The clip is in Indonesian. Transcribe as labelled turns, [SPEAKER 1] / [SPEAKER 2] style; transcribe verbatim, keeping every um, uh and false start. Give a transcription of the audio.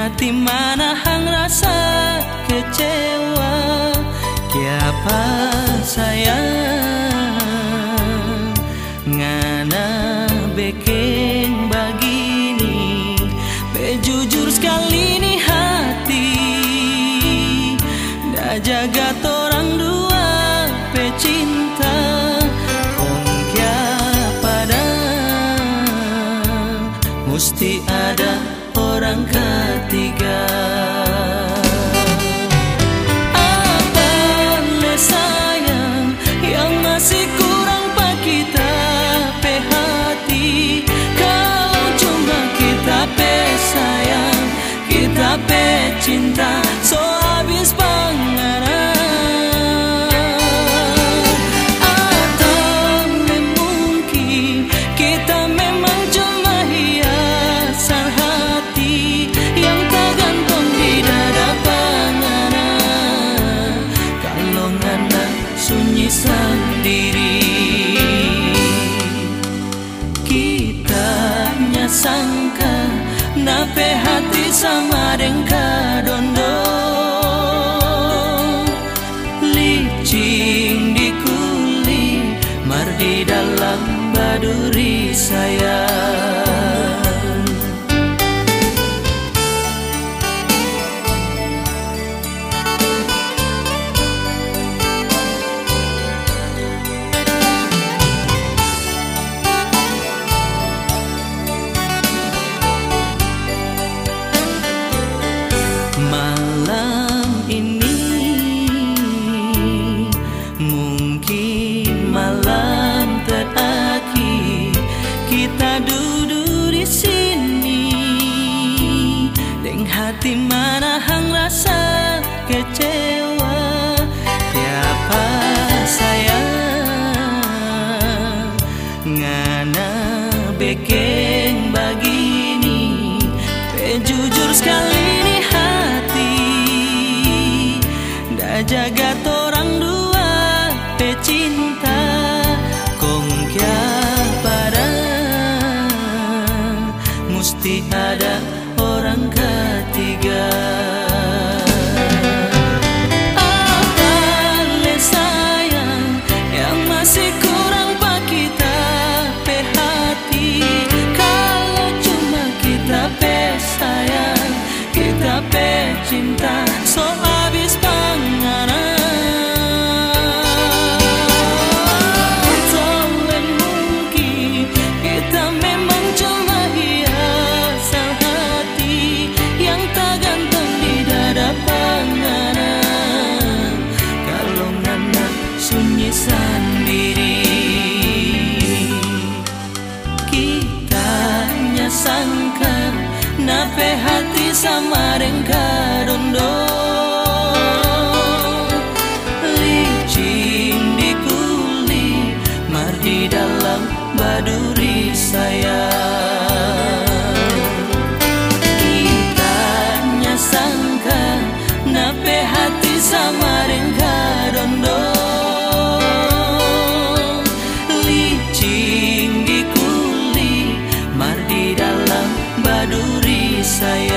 [SPEAKER 1] hati mana hang rasa kecewa. Kiapa sayang ngana bikin begini. Bejujur sekali nih hati, dah jaga torang dua pecinta. Kong kiapa dah mesti ada orang ketiga. Apa le sayang yang masih kurang pak kita pe hati. Kalau cuma kita pe sayang, kita pe cinta, so habis pangaran. Atau mungkin kita memang cuma hiasan hati yang tak gantung di dada pangaran. Kalau ngana sunyi sendiri, kita nyasangka nape hati sama dengka dondo. Licin di kulit, mar di dalam baduri sayang. Malam ini mungkin malam terakhir kita duduk di sini, deng hati mana hang rasa kecewa. Siapa sayang ngana bikin begini. Bejujur sekali nih hati, dah jaga torang dua pecinta. Kong kiapa dah mesti ada orang ketiga. Apa le sayang yang masih kurang pak kita pe hati. Kalau cuma kita pe sayang, kita pe cinta, so habis pangaran. Tolong mungkin kita memang cuma hiasan hati yang tak gantung di dada pangaran. Kalau ngana sunyi sendiri, kita nyasangka nape hati sama dengka dondo. Licin di kulit, mar di dalam baduri sayang. Kita nyasangka nape hati sama dengka dondo. Licin di kulit, mar di dalam baduri sayang.